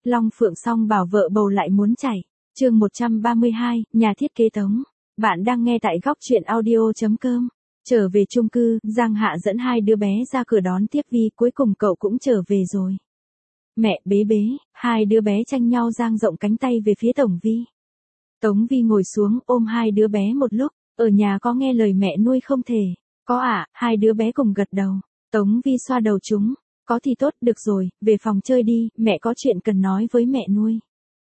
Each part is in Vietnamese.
Long Phượng Song bảo vợ bầu lại muốn chảy. Chương 132, nhà thiết kế Tống. Bạn đang nghe tại góc truyện audio.com. Trở về chung cư, Giang Hạ dẫn hai đứa bé ra cửa đón tiếp Vi, cuối cùng cậu cũng trở về rồi. Mẹ bế bế, hai đứa bé tranh nhau dang rộng cánh tay về phía Tổng Vi. Tống Vi ngồi xuống ôm hai đứa bé một lúc, ở nhà có nghe lời mẹ nuôi không thể. Có ạ, hai đứa bé cùng gật đầu. Tống Vi xoa đầu chúng. Có thì tốt, được rồi, về phòng chơi đi, mẹ có chuyện cần nói với mẹ nuôi.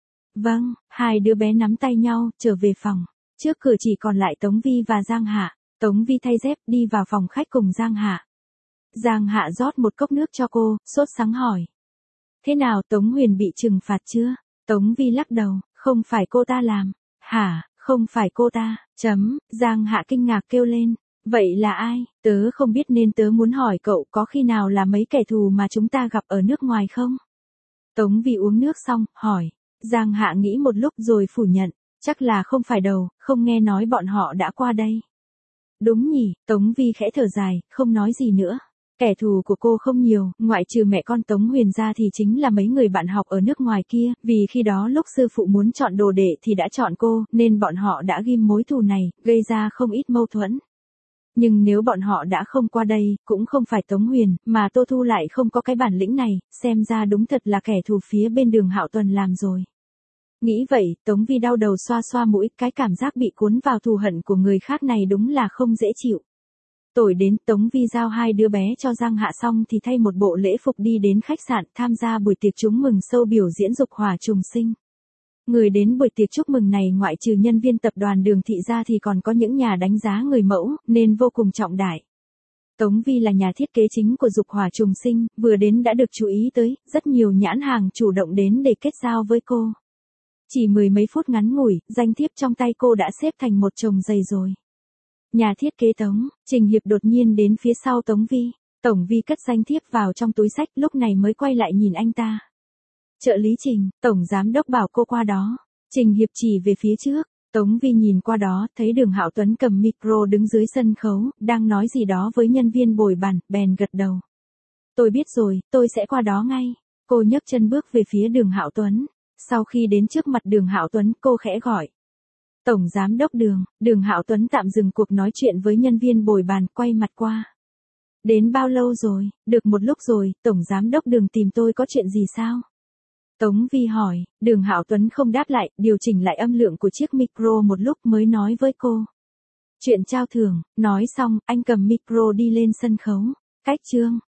Vâng, hai đứa bé nắm tay nhau, trở về phòng. Trước cửa chỉ còn lại Tống Vi và Giang Hạ. Tống Vi thay dép đi vào phòng khách cùng Giang Hạ. Giang Hạ rót một cốc nước cho cô, sốt sắng hỏi. Thế nào, Tống Huyền bị trừng phạt chưa? Tống Vi lắc đầu, không phải cô ta làm. Hả, không phải cô ta, Giang Hạ kinh ngạc kêu lên. Vậy là ai? Tớ không biết nên tớ muốn hỏi cậu có khi nào là mấy kẻ thù mà chúng ta gặp ở nước ngoài không? Tống Vi uống nước xong, hỏi. Giang Hạ nghĩ một lúc rồi phủ nhận. Chắc là không phải đâu, không nghe nói bọn họ đã qua đây. Đúng nhỉ, Tống Vi khẽ thở dài, không nói gì nữa. Kẻ thù của cô không nhiều, ngoại trừ mẹ con Tống Huyền ra thì chính là mấy người bạn học ở nước ngoài kia, vì khi đó lúc sư phụ muốn chọn đồ đệ thì đã chọn cô, nên bọn họ đã ghim mối thù này, gây ra không ít mâu thuẫn. Nhưng nếu bọn họ đã không qua đây, cũng không phải Tống Huyền, mà Tô Thu lại không có cái bản lĩnh này, xem ra đúng thật là kẻ thù phía bên Đường Hạo Tuần làm rồi. Nghĩ vậy, Tống Vi đau đầu xoa xoa mũi, cái cảm giác bị cuốn vào thù hận của người khác này đúng là không dễ chịu. Tối đến, Tống Vi giao hai đứa bé cho Giang Hạ xong thì thay một bộ lễ phục đi đến khách sạn tham gia buổi tiệc chúc mừng show biểu diễn dục hỏa trùng sinh. Người đến buổi tiệc chúc mừng này ngoại trừ nhân viên tập đoàn Đường Thị ra thì còn có những nhà đánh giá người mẫu, nên vô cùng trọng đại. Tống Vi là nhà thiết kế chính của dục hỏa trùng sinh, vừa đến đã được chú ý tới, rất nhiều nhãn hàng chủ động đến để kết giao với cô. Chỉ mười mấy phút ngắn ngủi, danh thiếp trong tay cô đã xếp thành một chồng dày rồi. Nhà thiết kế Tống, Trình Hiệp đột nhiên đến phía sau Tống Vi. Tổng Vi cất danh thiếp vào trong túi xách, lúc này mới quay lại nhìn anh ta. Trợ lý Trình, Tổng Giám Đốc bảo cô qua đó. Trình Hiệp chỉ về phía trước. Tống Vi nhìn qua đó, thấy Đường Hạo Tuấn cầm micro đứng dưới sân khấu, đang nói gì đó với nhân viên bồi bàn, bèn gật đầu. Tôi biết rồi, tôi sẽ qua đó ngay. Cô nhấc chân bước về phía Đường Hạo Tuấn. Sau khi đến trước mặt Đường Hạo Tuấn, cô khẽ gọi. Tổng Giám Đốc Đường. Đường Hạo Tuấn tạm dừng cuộc nói chuyện với nhân viên bồi bàn, quay mặt qua. Đến bao lâu rồi? Được một lúc rồi, Tổng Giám Đốc Đường tìm tôi có chuyện gì sao? Tống Vi hỏi. Đường Hạo Tuấn không đáp lại, điều chỉnh lại âm lượng của chiếc micro một lúc mới nói với cô. Chuyện trao thưởng. Nói xong, anh cầm micro đi lên sân khấu. Cách chương.